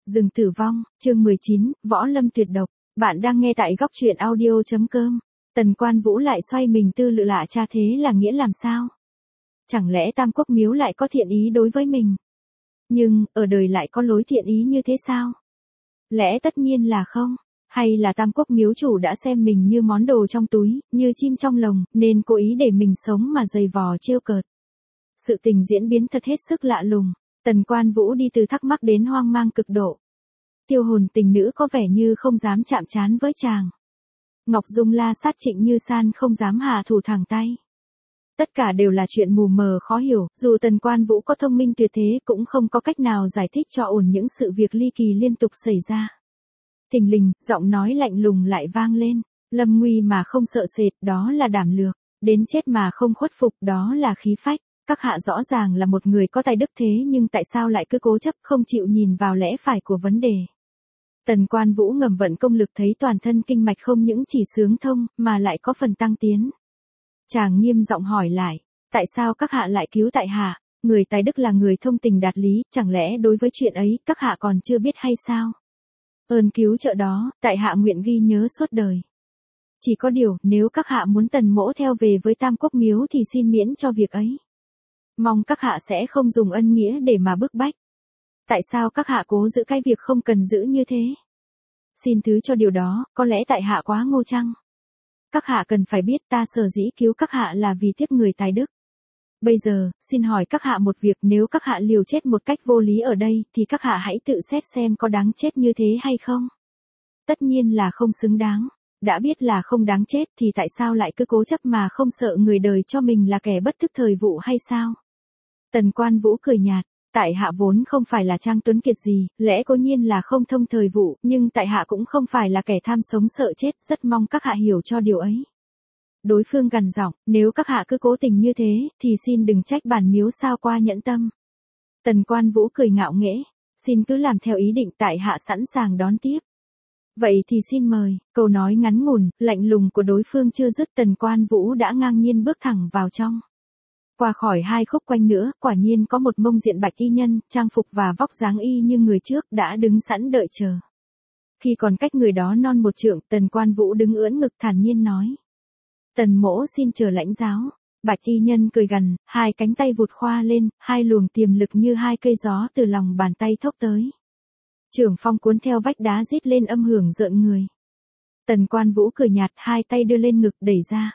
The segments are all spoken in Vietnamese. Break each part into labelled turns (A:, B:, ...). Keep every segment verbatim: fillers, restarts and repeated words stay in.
A: Rừng tử vong, chương mười chín, võ lâm tuyệt độc. Bạn đang nghe tại góc truyện audio.com. Tần Quan Vũ lại xoay mình tư lự lạ cha thế là nghĩa làm sao? Chẳng lẽ Tam Quốc Miếu lại có thiện ý đối với mình? Nhưng, ở đời lại có lối thiện ý như thế sao? Lẽ tất nhiên là không. Hay là Tam Quốc Miếu chủ đã xem mình như món đồ trong túi, như chim trong lồng, nên cố ý để mình sống mà giày vò trêu cợt. Sự tình diễn biến thật hết sức lạ lùng. Tần Quan Vũ đi từ thắc mắc đến hoang mang cực độ. Tiêu hồn tình nữ có vẻ như không dám chạm trán với chàng. Ngọc Dung la sát Trịnh Như San không dám hạ thủ thẳng tay. Tất cả đều là chuyện mù mờ khó hiểu, dù Tần Quan Vũ có thông minh tuyệt thế cũng không có cách nào giải thích cho ổn những sự việc ly kỳ liên tục xảy ra. Thình lình, giọng nói lạnh lùng lại vang lên, lâm nguy mà không sợ sệt, đó là đảm lược, đến chết mà không khuất phục, đó là khí phách. Các hạ rõ ràng là một người có tài đức thế nhưng tại sao lại cứ cố chấp không chịu nhìn vào lẽ phải của vấn đề. Tần Quan Vũ ngầm vận công lực thấy toàn thân kinh mạch không những chỉ sướng thông mà lại có phần tăng tiến. Chàng nghiêm giọng hỏi lại, tại sao các hạ lại cứu tại hạ? Người tài đức là người thông tình đạt lý, chẳng lẽ đối với chuyện ấy các hạ còn chưa biết hay sao? Ơn cứu trợ đó, tại hạ nguyện ghi nhớ suốt đời. Chỉ có điều, nếu các hạ muốn Tần mỗ theo về với Tam Quốc Miếu thì xin miễn cho việc ấy. Mong các hạ sẽ không dùng ân nghĩa để mà bức bách. Tại sao các hạ cố giữ cái việc không cần giữ như thế? Xin thứ cho điều đó, có lẽ tại hạ quá ngô chăng? Các hạ cần phải biết ta sở dĩ cứu các hạ là vì tiếc người tài đức. Bây giờ, xin hỏi các hạ một việc, nếu các hạ liều chết một cách vô lý ở đây thì các hạ hãy tự xét xem có đáng chết như thế hay không? Tất nhiên là không xứng đáng. Đã biết là không đáng chết thì tại sao lại cứ cố chấp mà không sợ người đời cho mình là kẻ bất thức thời vụ hay sao? Tần Quan Vũ cười nhạt, tại hạ vốn không phải là trang tuấn kiệt gì, lẽ cố nhiên là không thông thời vụ, nhưng tại hạ cũng không phải là kẻ tham sống sợ chết, rất mong các hạ hiểu cho điều ấy. Đối phương gằn giọng, nếu các hạ cứ cố tình như thế, thì xin đừng trách bản miếu sao qua nhẫn tâm. Tần Quan Vũ cười ngạo nghễ, xin cứ làm theo ý định, tại hạ sẵn sàng đón tiếp. Vậy thì xin mời. Câu nói ngắn ngủn, lạnh lùng của đối phương chưa dứt, Tần Quan Vũ đã ngang nhiên bước thẳng vào trong. Qua khỏi hai khúc quanh nữa, quả nhiên có một mông diện bạch y nhân, trang phục và vóc dáng y như người trước, đã đứng sẵn đợi chờ. Khi còn cách người đó non một trượng, Tần Quan Vũ đứng ưỡn ngực thản nhiên nói. Tần mỗ xin chờ lãnh giáo. Bạch y nhân cười gằn, hai cánh tay vụt khoa lên, hai luồng tiềm lực như hai cây gió từ lòng bàn tay thốc tới. Trưởng phong cuốn theo vách đá rít lên âm hưởng rợn người. Tần Quan Vũ cười nhạt, hai tay đưa lên ngực đẩy ra.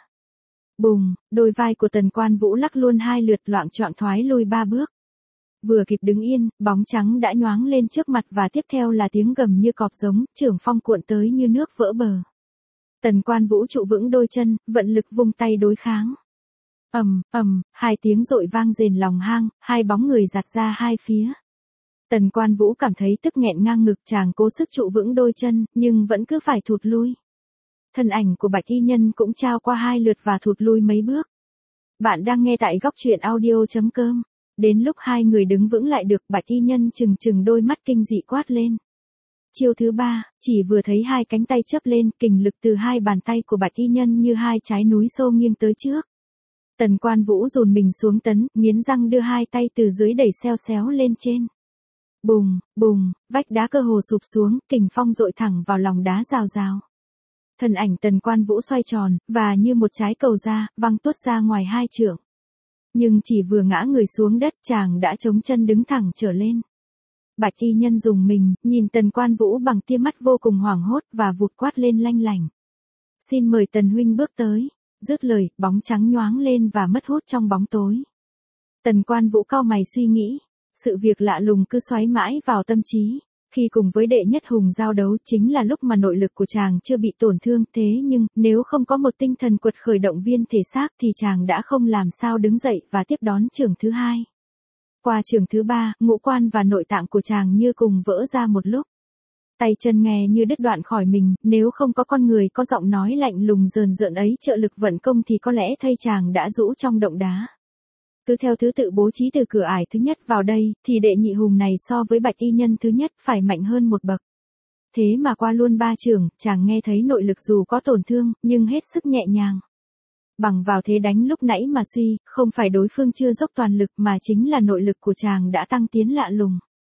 A: Bùng, đôi vai của Tần Quan Vũ lắc luôn hai lượt, loạng choạng thoái lui ba bước. Vừa kịp đứng yên, bóng trắng đã nhoáng lên trước mặt và tiếp theo là tiếng gầm như cọp giống, trưởng phong cuộn tới như nước vỡ bờ. Tần Quan Vũ trụ vững đôi chân, vận lực vung tay đối kháng. Ầm, ầm, hai tiếng dội vang rền lòng hang, hai bóng người giạt ra hai phía. Tần Quan Vũ cảm thấy tức nghẹn ngang ngực, chàng cố sức trụ vững đôi chân, nhưng vẫn cứ phải thụt lui. Thân ảnh của bạch y nhân cũng trao qua hai lượt và thụt lui mấy bước. Bạn đang nghe tại góc truyện audio.com. Đến lúc hai người đứng vững lại được, bạch y nhân trừng trừng đôi mắt kinh dị quát lên. Chiêu thứ ba, chỉ vừa thấy hai cánh tay chớp lên, kình lực từ hai bàn tay của bạch y nhân như hai trái núi xô nghiêng tới trước. Tần Quan Vũ dồn mình xuống tấn, nghiến răng đưa hai tay từ dưới đẩy xeo xéo lên trên. Bùng, bùng, vách đá cơ hồ sụp xuống, kình phong dội thẳng vào lòng đá rào rào. Thân ảnh Tần Quan Vũ xoay tròn, và như một trái cầu da, văng tuốt ra ngoài hai trượng. Nhưng chỉ vừa ngã người xuống đất, chàng đã chống chân đứng thẳng trở lên. Bạch y nhân dùng mình, nhìn Tần Quan Vũ bằng tia mắt vô cùng hoảng hốt và vụt quát lên lanh lảnh. Xin mời Tần huynh bước tới. Dứt lời, bóng trắng nhoáng lên và mất hút trong bóng tối. Tần Quan Vũ cau mày suy nghĩ. Sự việc lạ lùng cứ xoáy mãi vào tâm trí. Khi cùng với đệ nhất hùng giao đấu chính là lúc mà nội lực của chàng chưa bị tổn thương, thế nhưng, nếu không có một tinh thần quật khởi động viên thể xác thì chàng đã không làm sao đứng dậy và tiếp đón chưởng thứ hai. Qua chưởng thứ ba, ngũ quan và nội tạng của chàng như cùng vỡ ra một lúc. Tay chân nghe như đứt đoạn khỏi mình, nếu không có con người có giọng nói lạnh lùng rờn rợn ấy trợ lực vận công thì có lẽ thây chàng đã rũ trong động đá. Cứ theo thứ tự bố trí từ cửa ải thứ nhất vào đây, thì đệ nhị hùng này so với bạch y nhân thứ nhất phải mạnh hơn một bậc. Thế mà qua luôn ba chưởng, chàng nghe thấy nội lực dù có tổn thương, nhưng hết sức nhẹ nhàng. Bằng vào thế đánh lúc nãy mà suy, không phải đối phương chưa dốc toàn lực mà chính là nội lực của chàng đã tăng tiến lạ lùng.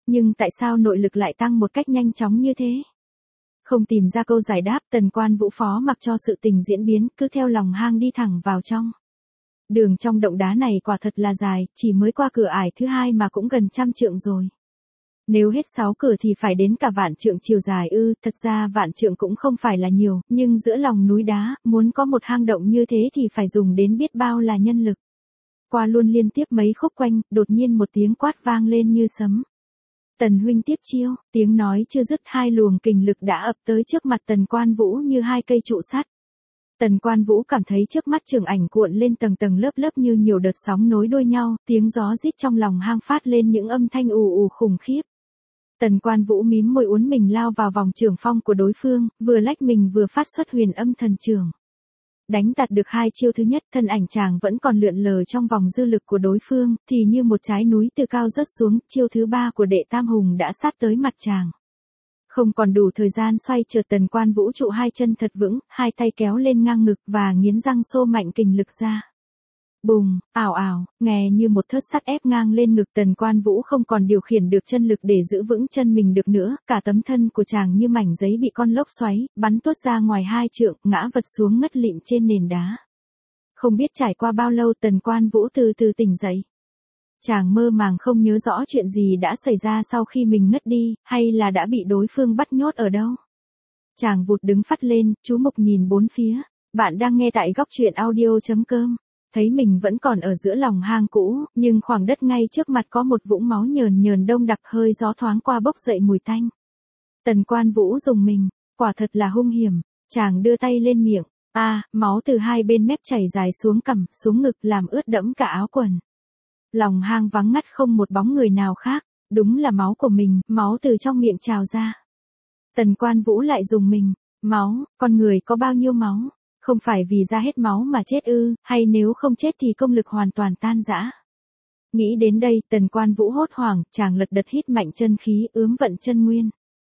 A: nhưng tại sao nội lực lại tăng một cách nhanh chóng như thế? Không tìm ra câu giải đáp, Tần Quan Vũ phó mặc cho sự tình diễn biến, cứ theo lòng hang đi thẳng vào trong. Đường trong động đá này quả thật là dài, chỉ mới qua cửa ải thứ hai mà cũng gần trăm trượng rồi. Nếu hết sáu cửa thì phải đến cả vạn trượng chiều dài ư, thật ra vạn trượng cũng không phải là nhiều, nhưng giữa lòng núi đá, muốn có một hang động như thế thì phải dùng đến biết bao là nhân lực. Qua luôn liên tiếp mấy khúc quanh, đột nhiên một tiếng quát vang lên như sấm. Tần huynh tiếp chiêu, tiếng nói chưa dứt hai luồng kình lực đã ập tới trước mặt Tần Quan Vũ như hai cây trụ sắt. Tần Quan Vũ cảm thấy trước mắt trường ảnh cuộn lên tầng tầng lớp lớp như nhiều đợt sóng nối đuôi nhau, tiếng gió rít trong lòng hang phát lên những âm thanh ù ù khủng khiếp. Tần Quan Vũ mím môi uốn mình lao vào vòng trường phong của đối phương, vừa lách mình vừa phát xuất huyền âm thần trường. Đánh tạt được hai chiêu thứ nhất, thân ảnh chàng vẫn còn lượn lờ trong vòng dư lực của đối phương, thì như một trái núi từ cao rớt xuống, chiêu thứ ba của đệ tam hùng đã sát tới mặt chàng. Không còn đủ thời gian xoay chợt Tần Quan Vũ trụ hai chân thật vững, hai tay kéo lên ngang ngực và nghiến răng xô mạnh kình lực ra. Bùng, ảo ảo, nghe như một thớt sắt ép ngang lên ngực. Tần Quan Vũ không còn điều khiển được chân lực để giữ vững chân mình được nữa, cả tấm thân của chàng như mảnh giấy bị con lốc xoáy, bắn tuốt ra ngoài hai trượng, ngã vật xuống ngất lịm trên nền đá. Không biết trải qua bao lâu Tần Quan Vũ từ từ tỉnh dậy. Chàng mơ màng không nhớ rõ chuyện gì đã xảy ra sau khi mình ngất đi, hay là đã bị đối phương bắt nhốt ở đâu. Chàng vụt đứng phắt lên, chú mục nhìn bốn phía. Bạn đang nghe tại góc truyện audio chấm com. Thấy mình vẫn còn ở giữa lòng hang cũ, nhưng khoảng đất ngay trước mặt có một vũng máu nhờn nhờn đông đặc, hơi gió thoáng qua bốc dậy mùi tanh. Tần Quan Vũ rùng mình, quả thật là hung hiểm. Chàng đưa tay lên miệng, a, à, máu từ hai bên mép chảy dài xuống cằm, xuống ngực làm ướt đẫm cả áo quần. Lòng hang vắng ngắt không một bóng người nào khác, đúng là máu của mình, máu từ trong miệng trào ra. Tần Quan Vũ lại rùng mình, máu, con người có bao nhiêu máu? Không phải vì ra hết máu mà chết ư, hay nếu không chết thì công lực hoàn toàn tan rã. Nghĩ đến đây, Tần Quan Vũ hốt hoảng, chàng lật đật hít mạnh chân khí, ướm vận chân nguyên.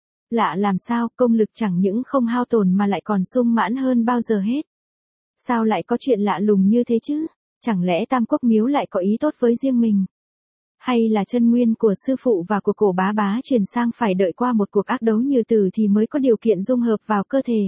A: Lạ làm sao, công lực chẳng những không hao tổn mà lại còn sung mãn hơn bao giờ hết. Sao lại có chuyện lạ lùng như thế chứ? Chẳng lẽ Tam Quốc Miếu lại có ý tốt với riêng mình? Hay là chân nguyên của sư phụ và của cổ bá bá truyền sang phải đợi qua một cuộc ác đấu như tử thì mới có điều kiện dung hợp vào cơ thể?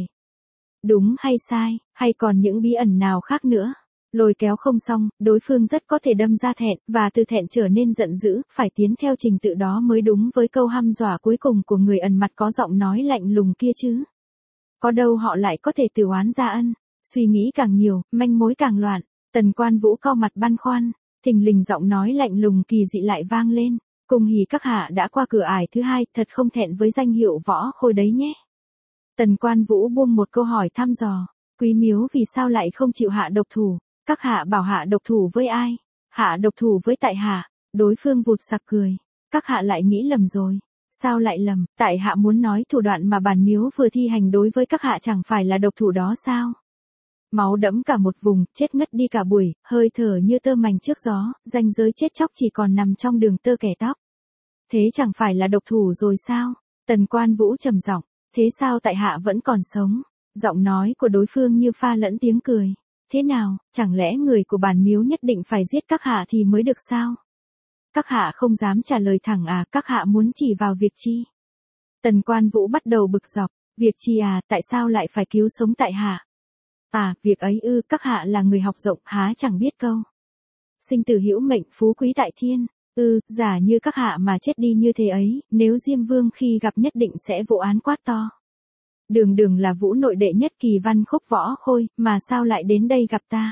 A: Đúng hay sai, hay còn những bí ẩn nào khác nữa? Lôi kéo không xong, đối phương rất có thể đâm ra thẹn, và từ thẹn trở nên giận dữ, phải tiến theo trình tự đó mới đúng với câu hăm dọa cuối cùng của người ẩn mặt có giọng nói lạnh lùng kia chứ. Có đâu họ lại có thể từ oán ra ân. Suy nghĩ càng nhiều, manh mối càng loạn. Tần Quan Vũ cau mặt băn khoăn, thình lình giọng nói lạnh lùng kỳ dị lại vang lên. Cung hỉ các hạ đã qua cửa ải thứ hai, thật không thẹn với danh hiệu võ khôi đấy nhé. Tần Quan Vũ buông một câu hỏi thăm dò, Quý Miếu vì sao lại không chịu hạ độc thủ? Các hạ bảo hạ độc thủ với ai? Hạ độc thủ với tại hạ. Đối phương vụt sặc cười. Các hạ lại nghĩ lầm rồi. Sao lại lầm? Tại hạ muốn nói thủ đoạn mà bản miếu vừa thi hành đối với các hạ chẳng phải là độc thủ đó sao? Máu đẫm cả một vùng, chết ngất đi cả buổi, hơi thở như tơ mảnh trước gió, ranh giới chết chóc chỉ còn nằm trong đường tơ kẻ tóc. Thế chẳng phải là độc thủ rồi sao? Tần Quan Vũ trầm giọng, thế sao tại hạ vẫn còn sống? Giọng nói của đối phương như pha lẫn tiếng cười. Thế nào, chẳng lẽ người của bản miếu nhất định phải giết các hạ thì mới được sao? Các hạ không dám trả lời thẳng à, các hạ muốn chỉ vào việc chi? Tần Quan Vũ bắt đầu bực dọc, việc chi à, tại sao lại phải cứu sống tại hạ? À, việc ấy ư, các hạ là người học rộng, há chẳng biết câu. Sinh tử hữu mệnh, phú quý tại thiên. Ư, ừ, giả như các hạ mà chết đi như thế ấy, nếu Diêm Vương khi gặp nhất định sẽ vụ án quát to. Đường đường là vũ nội đệ nhất kỳ văn khúc võ khôi, mà sao lại đến đây gặp ta?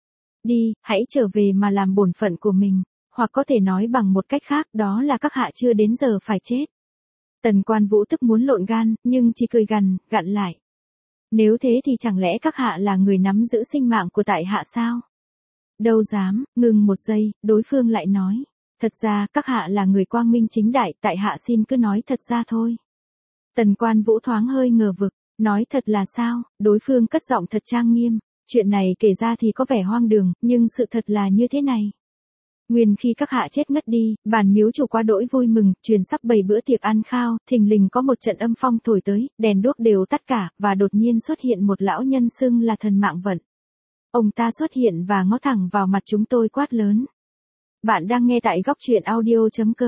A: Đi, hãy trở về mà làm bổn phận của mình, hoặc có thể nói bằng một cách khác, đó là các hạ chưa đến giờ phải chết. Tần Quan Vũ tức muốn lộn gan, nhưng chỉ cười gằn, gặn lại. Nếu thế thì chẳng lẽ các hạ là người nắm giữ sinh mạng của tại hạ sao? Đâu dám, ngừng một giây, đối phương lại nói. Thật ra, các hạ là người quang minh chính đại, tại hạ xin cứ nói thật ra thôi. Tần Quan Vũ thoáng hơi ngờ vực, nói thật là sao? Đối phương cất giọng thật trang nghiêm. Chuyện này kể ra thì có vẻ hoang đường, nhưng sự thật là như thế này. Nguyên khi các hạ chết ngất đi, bản miếu chủ quá đỗi vui mừng, truyền sắp bày bữa tiệc ăn khao, thình lình có một trận âm phong thổi tới, đèn đuốc đều tắt cả, và đột nhiên xuất hiện một lão nhân xưng là thần mạng vận. Ông ta xuất hiện và ngó thẳng vào mặt chúng tôi quát lớn. Bạn đang nghe tại góc truyện audio chấm com.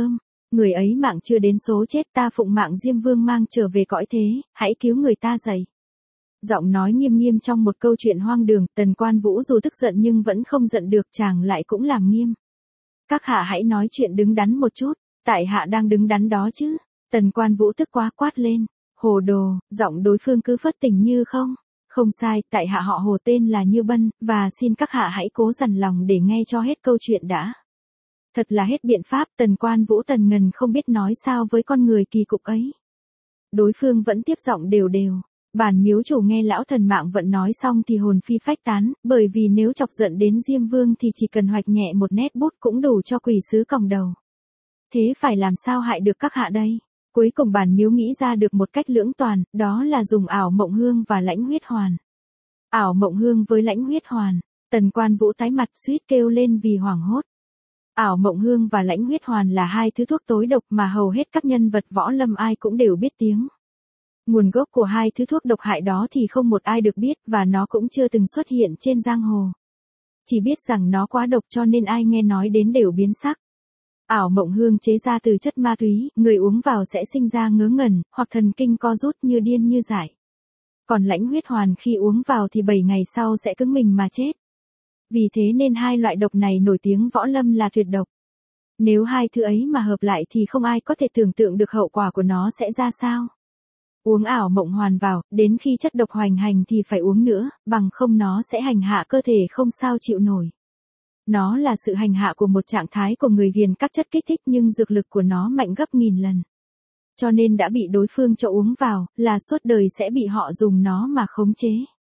A: Người ấy mạng chưa đến số chết, ta phụng mạng Diêm Vương mang trở về cõi thế, hãy cứu người ta dậy. Giọng nói nghiêm nghiêm trong một câu chuyện hoang đường, Tần Quan Vũ dù tức giận nhưng vẫn không giận được, chàng lại cũng làm nghiêm. Các hạ hãy nói chuyện đứng đắn một chút, tại hạ đang đứng đắn đó chứ. Tần Quan Vũ tức quá quát lên, hồ đồ, giọng đối phương cứ phất tình như không. Không sai, tại hạ họ Hồ tên là Như Bân, và xin các hạ hãy cố dằn lòng để nghe cho hết câu chuyện đã. Thật là hết biện pháp, Tần Quan Vũ tần ngần không biết nói sao với con người kỳ cục ấy. Đối phương vẫn tiếp giọng đều đều. Bản miếu chủ nghe lão thần mạng vận nói xong thì hồn phi phách tán, bởi vì nếu chọc giận đến Diêm Vương thì chỉ cần hoạch nhẹ một nét bút cũng đủ cho quỷ sứ còng đầu. Thế phải làm sao hại được các hạ đây? Cuối cùng bản miếu nghĩ ra được một cách lưỡng toàn, đó là dùng ảo mộng hương và lãnh huyết hoàn. Ảo mộng hương với lãnh huyết hoàn, Tần Quan Vũ tái mặt suýt kêu lên vì hoảng hốt. Ảo mộng hương và lãnh huyết hoàn là hai thứ thuốc tối độc mà hầu hết các nhân vật võ lâm ai cũng đều biết tiếng. Nguồn gốc của hai thứ thuốc độc hại đó thì không một ai được biết, và nó cũng chưa từng xuất hiện trên giang hồ. Chỉ biết rằng nó quá độc cho nên ai nghe nói đến đều biến sắc. Ảo mộng hương chế ra từ chất ma túy, người uống vào sẽ sinh ra ngớ ngẩn, hoặc thần kinh co rút như điên như dại. Còn lãnh huyết hoàn khi uống vào thì bảy ngày sau sẽ cứng mình mà chết. Vì thế nên hai loại độc này nổi tiếng võ lâm là tuyệt độc. Nếu hai thứ ấy mà hợp lại thì không ai có thể tưởng tượng được hậu quả của nó sẽ ra sao. Uống ảo mộng hoàn vào, đến khi chất độc hoành hành thì phải uống nữa, bằng không nó sẽ hành hạ cơ thể không sao chịu nổi. Nó là sự hành hạ của một trạng thái của người ghiền các chất kích thích nhưng dược lực của nó mạnh gấp nghìn lần. Cho nên đã bị đối phương cho uống vào, là suốt đời sẽ bị họ dùng nó mà khống chế.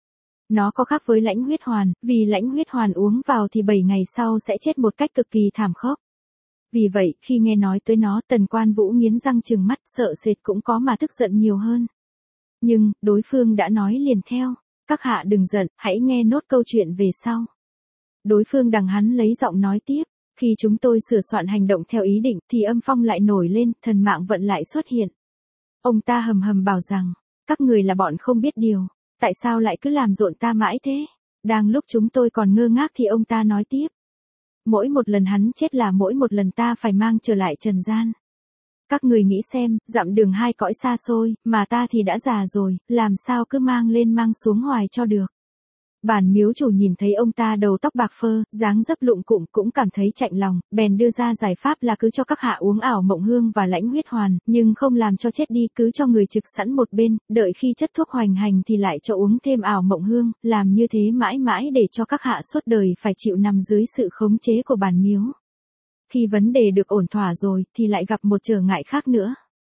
A: Nó có khác với lãnh huyết hoàn, vì lãnh huyết hoàn uống vào thì bảy ngày sau sẽ chết một cách cực kỳ thảm khốc. Vì vậy, khi nghe nói tới nó, Tần Quan Vũ nghiến răng trừng mắt, sợ sệt cũng có mà tức giận nhiều hơn. Nhưng, đối phương đã nói liền theo, các hạ đừng giận, hãy nghe nốt câu chuyện về sau. Đối phương đằng hắn lấy giọng nói tiếp, khi chúng tôi sửa soạn hành động theo ý định, thì âm phong lại nổi lên, thần mạng vận lại xuất hiện. Ông ta hầm hầm bảo rằng, các người là bọn không biết điều, tại sao lại cứ làm rộn ta mãi thế? Đang lúc chúng tôi còn ngơ ngác thì ông ta nói tiếp. Mỗi một lần hắn chết là mỗi một lần ta phải mang trở lại trần gian. Các người nghĩ xem, dặm đường hai cõi xa xôi, mà ta thì đã già rồi, làm sao cứ mang lên mang xuống hoài cho được. Bản miếu chủ nhìn thấy ông ta đầu tóc bạc phơ, dáng dấp lụng cụm cũng cảm thấy chạnh lòng, bèn đưa ra giải pháp là cứ cho các hạ uống ảo mộng hương và lãnh huyết hoàn, nhưng không làm cho chết đi, cứ cho người trực sẵn một bên, đợi khi chất thuốc hoành hành thì lại cho uống thêm ảo mộng hương, làm như thế mãi mãi để cho các hạ suốt đời phải chịu nằm dưới sự khống chế của bản miếu. Khi vấn đề được ổn thỏa rồi, thì lại gặp một trở ngại khác nữa.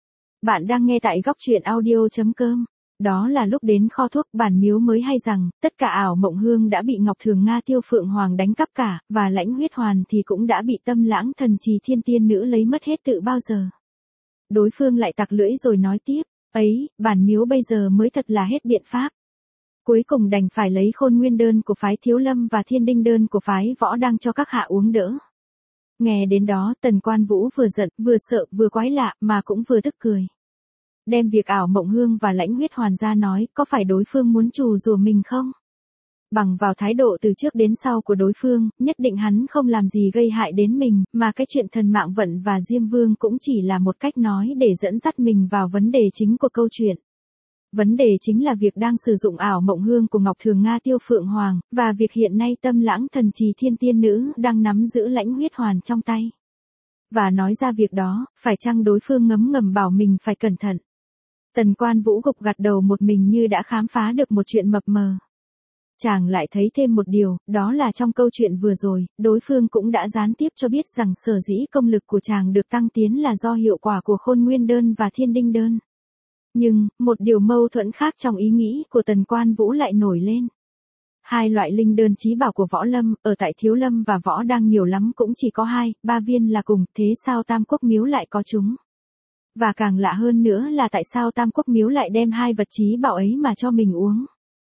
A: Bạn đang nghe tại góc truyện audio chấm com. Đó là lúc đến kho thuốc, bản miếu mới hay rằng, tất cả ảo mộng hương đã bị Ngọc Thường Nga Tiêu Phượng Hoàng đánh cắp cả, và lãnh huyết hoàn thì cũng đã bị Tâm Lãng Thần Trì Thiên Tiên Nữ lấy mất hết tự bao giờ. Đối phương lại tặc lưỡi rồi nói tiếp, ấy, bản miếu bây giờ mới thật là hết biện pháp. Cuối cùng đành phải lấy Khôn Nguyên đơn của phái Thiếu Lâm và Thiên Đinh đơn của phái Võ Đăng cho các hạ uống đỡ. Nghe đến đó, Tần Quan Vũ vừa giận, vừa sợ, vừa quái lạ, mà cũng vừa tức cười. Đem việc ảo mộng hương và lãnh huyết hoàn ra nói, có phải đối phương muốn trù rủa mình không? Bằng vào thái độ từ trước đến sau của đối phương, nhất định hắn không làm gì gây hại đến mình, mà cái chuyện thần mạng vận và Diêm Vương cũng chỉ là một cách nói để dẫn dắt mình vào vấn đề chính của câu chuyện. Vấn đề chính là việc đang sử dụng ảo mộng hương của Ngọc Thường Nga Tiêu Phượng Hoàng, và việc hiện nay Tâm Lãng Thần Trì Thiên Tiên Nữ đang nắm giữ lãnh huyết hoàn trong tay. Và nói ra việc đó, phải chăng đối phương ngấm ngầm bảo mình phải cẩn thận. Tần Quan Vũ gục gật đầu một mình như đã khám phá được một chuyện mập mờ. Chàng lại thấy thêm một điều, đó là trong câu chuyện vừa rồi, đối phương cũng đã gián tiếp cho biết rằng sở dĩ công lực của chàng được tăng tiến là do hiệu quả của Khôn Nguyên đơn và Thiên Đinh đơn. Nhưng, một điều mâu thuẫn khác trong ý nghĩ của Tần Quan Vũ lại nổi lên. Hai loại linh đơn chí bảo của Võ Lâm, ở tại Thiếu Lâm và Võ Đăng nhiều lắm cũng chỉ có hai, ba viên là cùng, thế sao Tam Quốc Miếu lại có chúng? Và càng lạ hơn nữa là tại sao Tam Quốc Miếu lại đem hai vật chí bảo ấy mà cho mình uống?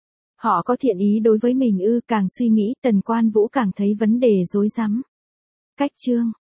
A: Họ có thiện ý đối với mình ư? Càng suy nghĩ, Tần Quan Vũ càng thấy vấn đề rối rắm. Cách chương